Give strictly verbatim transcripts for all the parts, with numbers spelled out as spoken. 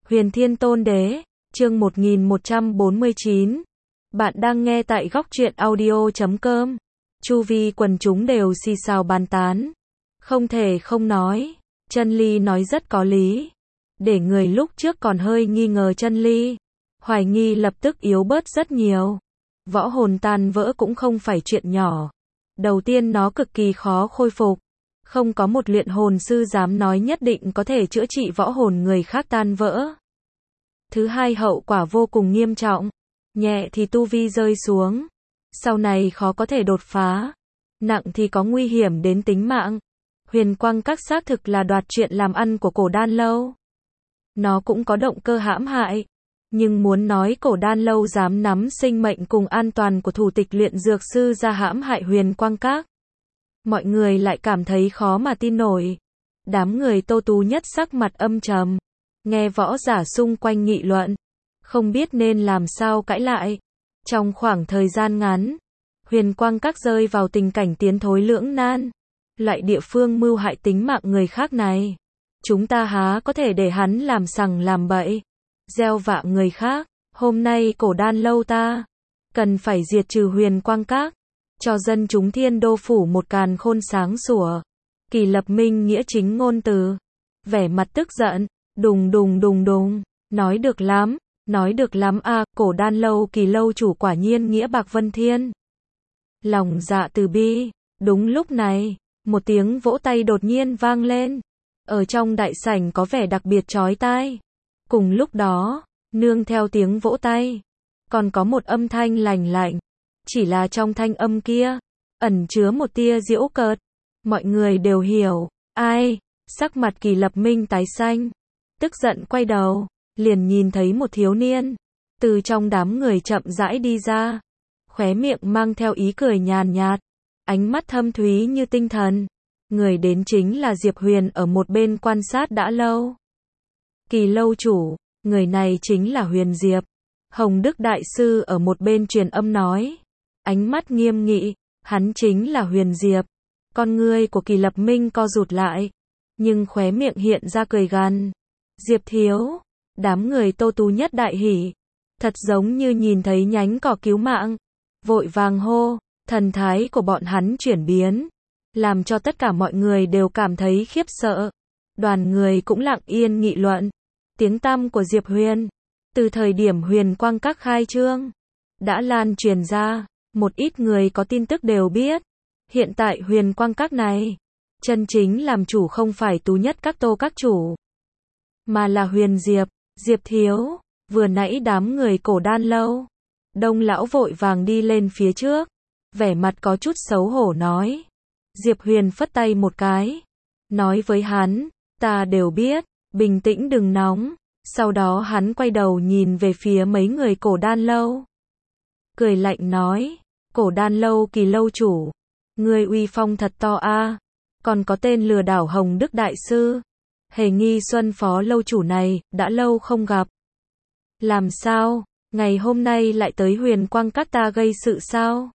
Huyền Thiên Tôn Đế, chương một nghìn một trăm bốn mươi chín. Bạn đang nghe tại góc truyện audio chấm com. Chu vi quần chúng đều xì xào bàn tán. Không thể không nói, Chân Ly nói rất có lý. Để người lúc trước còn hơi nghi ngờ Chân Ly, hoài nghi lập tức yếu bớt rất nhiều. Võ hồn tan vỡ cũng không phải chuyện nhỏ. Đầu tiên nó cực kỳ khó khôi phục. Không có một luyện hồn sư dám nói nhất định có thể chữa trị võ hồn người khác tan vỡ. Thứ hai, hậu quả vô cùng nghiêm trọng. Nhẹ thì tu vi rơi xuống, sau này khó có thể đột phá. Nặng thì có nguy hiểm đến tính mạng. Huyền Quang Các xác thực là đoạt chuyện làm ăn của Cổ Đan Lâu. Nó cũng có động cơ hãm hại. Nhưng muốn nói Cổ Đan Lâu dám nắm sinh mệnh cùng an toàn của thủ tịch luyện dược sư ra hãm hại Huyền Quang Các, mọi người lại cảm thấy khó mà tin nổi. Đám người Tô Tú Nhất sắc mặt âm trầm, nghe võ giả xung quanh nghị luận, không biết nên làm sao cãi lại. Trong khoảng thời gian ngắn, Huyền Quang Các rơi vào tình cảnh tiến thối lưỡng nan. Loại địa phương mưu hại tính mạng người khác này, chúng ta há có thể để hắn làm sằng làm bậy, gieo vạ người khác. Hôm nay Cổ Đan Lâu ta cần phải diệt trừ Huyền Quang Các, cho dân chúng Thiên Đô phủ một càn khôn sáng sủa. Kỳ Lập Minh nghĩa chính ngôn từ, vẻ mặt tức giận, đùng đùng đùng đùng, nói được lắm, nói được lắm a, à, Cổ Đan Lâu Kỳ lâu chủ quả nhiên nghĩa bạc vân thiên, lòng dạ từ bi. Đúng lúc này, một tiếng vỗ tay đột nhiên vang lên, ở trong đại sảnh có vẻ đặc biệt chói tai. Cùng lúc đó, nương theo tiếng vỗ tay, còn có một âm thanh lành lạnh, chỉ là trong thanh âm kia ẩn chứa một tia giễu cợt. Mọi người đều hiểu, ai? Sắc mặt Kỳ Lập Minh tái xanh, tức giận quay đầu, liền nhìn thấy một thiếu niên từ trong đám người chậm rãi đi ra, khóe miệng mang theo ý cười nhàn nhạt, ánh mắt thâm thúy như tinh thần. Người đến chính là Diệp Huyền ở một bên quan sát đã lâu. Kỳ lâu chủ, người này chính là Huyền Diệp. Hồng Đức Đại Sư ở một bên truyền âm nói, ánh mắt nghiêm nghị, hắn chính là Huyền Diệp. Con ngươi của Kỳ Lập Minh co rụt lại, nhưng khóe miệng hiện ra cười gằn. Diệp thiếu, đám người Tô Tú Nhất đại hỉ, thật giống như nhìn thấy nhánh cỏ cứu mạng, vội vàng hô. Thần thái của bọn hắn chuyển biến, làm cho tất cả mọi người đều cảm thấy khiếp sợ. Đoàn người cũng lặng yên nghị luận. Tiếng tăm của Diệp Huyền, từ thời điểm Huyền Quang Các khai trương, đã lan truyền ra. Một ít người có tin tức đều biết, hiện tại Huyền Quang Các này, chân chính làm chủ không phải Tú Nhất Các Tô các chủ, mà là Huyền Diệp. Diệp thiếu, vừa nãy đám người Cổ Đan Lâu, Đông lão vội vàng đi lên phía trước, vẻ mặt có chút xấu hổ nói. Diệp Huyền phất tay một cái, nói với hắn, ta đều biết, bình tĩnh đừng nóng. Sau đó hắn quay đầu nhìn về phía mấy người Cổ Đan Lâu, cười lạnh nói, Cổ Đan Lâu Kỳ lâu chủ, ngươi uy phong thật to a. Còn có tên lừa đảo Hồng Đức Đại Sư, Hề Nghi Xuân phó lâu chủ này, đã lâu không gặp. Làm sao, ngày hôm nay lại tới Huyền Quang Các ta gây sự sao?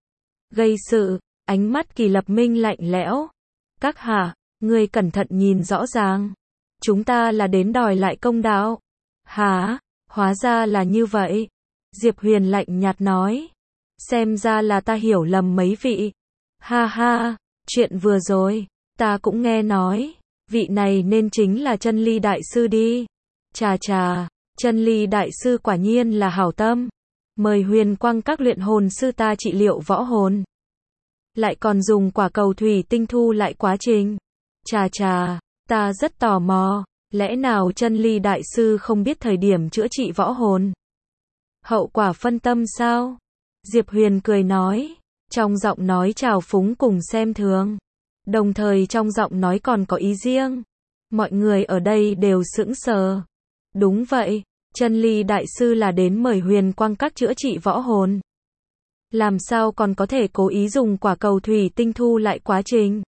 Gây sự? Ánh mắt Kỳ Lập Minh lạnh lẽo. Các hạ, ngươi cẩn thận nhìn rõ ràng. Chúng ta là đến đòi lại công đạo. Hả? Hóa ra là như vậy. Diệp Huyền lạnh nhạt nói. Xem ra là ta hiểu lầm mấy vị. Ha ha, chuyện vừa rồi, ta cũng nghe nói. Vị này nên chính là Chân Ly Đại Sư đi. Chà chà, Chân Ly Đại Sư quả nhiên là hảo tâm. Mời Huyền Quang Các luyện hồn sư ta trị liệu võ hồn, lại còn dùng quả cầu thủy tinh thu lại quá trình. Chà chà, ta rất tò mò, lẽ nào Chân Ly Đại Sư không biết thời điểm chữa trị võ hồn, hậu quả phân tâm sao? Diệp Huyền cười nói, trong giọng nói trào phúng cùng xem thường, đồng thời trong giọng nói còn có ý riêng. Mọi người ở đây đều sững sờ. Đúng vậy, Chân Ly Đại Sư là đến mời Huyền Quang Các chữa trị võ hồn, làm sao còn có thể cố ý dùng quả cầu thủy tinh thu lại quá trình?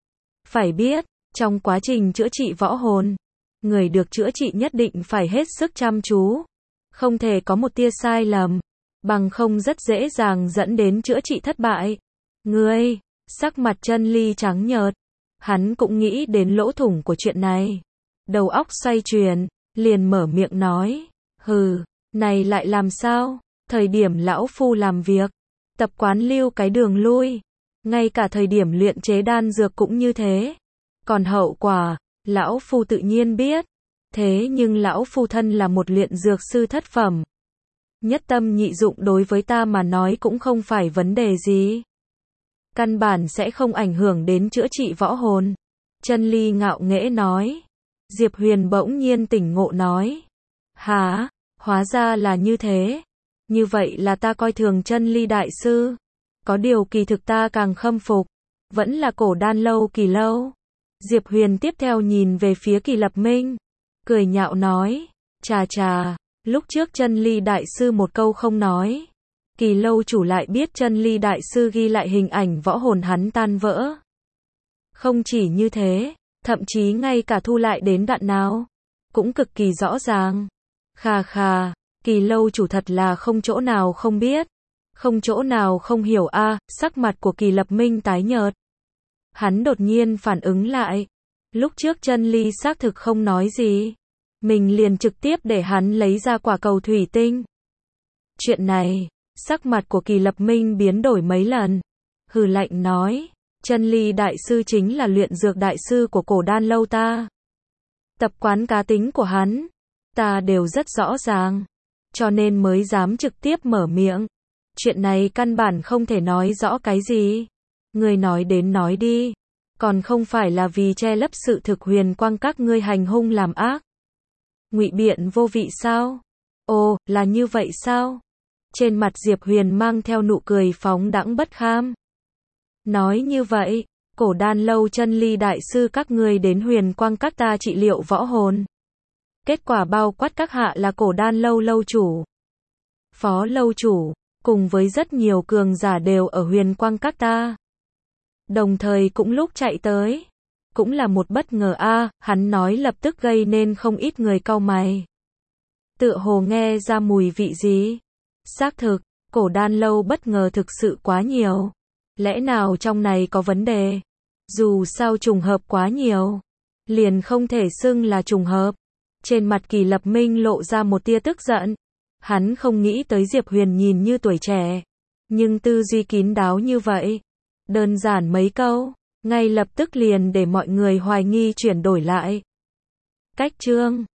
Phải biết, trong quá trình chữa trị võ hồn, người được chữa trị nhất định phải hết sức chăm chú, không thể có một tia sai lầm, bằng không rất dễ dàng dẫn đến chữa trị thất bại. Ngươi, sắc mặt Chân Ly trắng nhợt, hắn cũng nghĩ đến lỗ thủng của chuyện này, đầu óc xoay chuyển, liền mở miệng nói, hừ, này lại làm sao, thời điểm lão phu làm việc, tập quán lưu cái đường lui, ngay cả thời điểm luyện chế đan dược cũng như thế, còn hậu quả, lão phu tự nhiên biết, thế nhưng lão phu thân là một luyện dược sư thất phẩm, nhất tâm nhị dụng đối với ta mà nói cũng không phải vấn đề gì. Căn bản sẽ không ảnh hưởng đến chữa trị võ hồn. Chân Ly ngạo nghễ nói. Diệp Huyền bỗng nhiên tỉnh ngộ nói. Hả, hóa ra là như thế. Như vậy là ta coi thường Chân Ly đại sư. Có điều kỳ thực ta càng khâm phục. Vẫn là cổ đan lâu Kỳ lâu. Diệp Huyền tiếp theo nhìn về phía Kỳ Lập Minh. Cười nhạo nói. Chà chà, lúc trước Chân Ly đại sư một câu không nói. Kỳ lâu chủ lại biết Chân Ly đại sư ghi lại hình ảnh võ hồn hắn tan vỡ. Không chỉ như thế, thậm chí ngay cả thu lại đến đoạn nào, cũng cực kỳ rõ ràng. Khà khà, Kỳ lâu chủ thật là không chỗ nào không biết, không chỗ nào không hiểu a. À, sắc mặt của Kỳ Lập Minh tái nhợt. Hắn đột nhiên phản ứng lại, lúc trước Chân Ly xác thực không nói gì, mình liền trực tiếp để hắn lấy ra quả cầu thủy tinh. Chuyện này, sắc mặt của Kỳ Lập Minh biến đổi mấy lần, hừ lạnh nói, Chân Ly đại sư chính là luyện dược đại sư của cổ đan lâu ta. Tập quán cá tính của hắn, ta đều rất rõ ràng, cho nên mới dám trực tiếp mở miệng. Chuyện này căn bản không thể nói rõ cái gì. Ngươi nói đến nói đi, còn không phải là vì che lấp sự thực Huyền Quang các ngươi hành hung làm ác. Ngụy biện vô vị sao? Ồ, là như vậy sao? Trên mặt Diệp Huyền mang theo nụ cười phóng đãng bất kham. Nói như vậy, cổ đan lâu Chân Ly đại sư các ngươi đến Huyền Quang các ta trị liệu võ hồn. Kết quả bao quát các hạ là cổ đan lâu lâu chủ, phó lâu chủ, cùng với rất nhiều cường giả đều ở Huyền Quang các ta. Đồng thời cũng lúc chạy tới, cũng là một bất ngờ a. À, hắn nói lập tức gây nên không ít người cau mày. Tựa hồ nghe ra mùi vị gì? Xác thực, cổ đan lâu bất ngờ thực sự quá nhiều. Lẽ nào trong này có vấn đề? Dù sao trùng hợp quá nhiều, liền không thể xưng là trùng hợp. Trên mặt Kỳ Lập Minh lộ ra một tia tức giận. Hắn không nghĩ tới Diệp Huyền nhìn như tuổi trẻ, nhưng tư duy kín đáo như vậy. Đơn giản mấy câu, ngay lập tức liền để mọi người hoài nghi chuyển đổi lại. Cách chương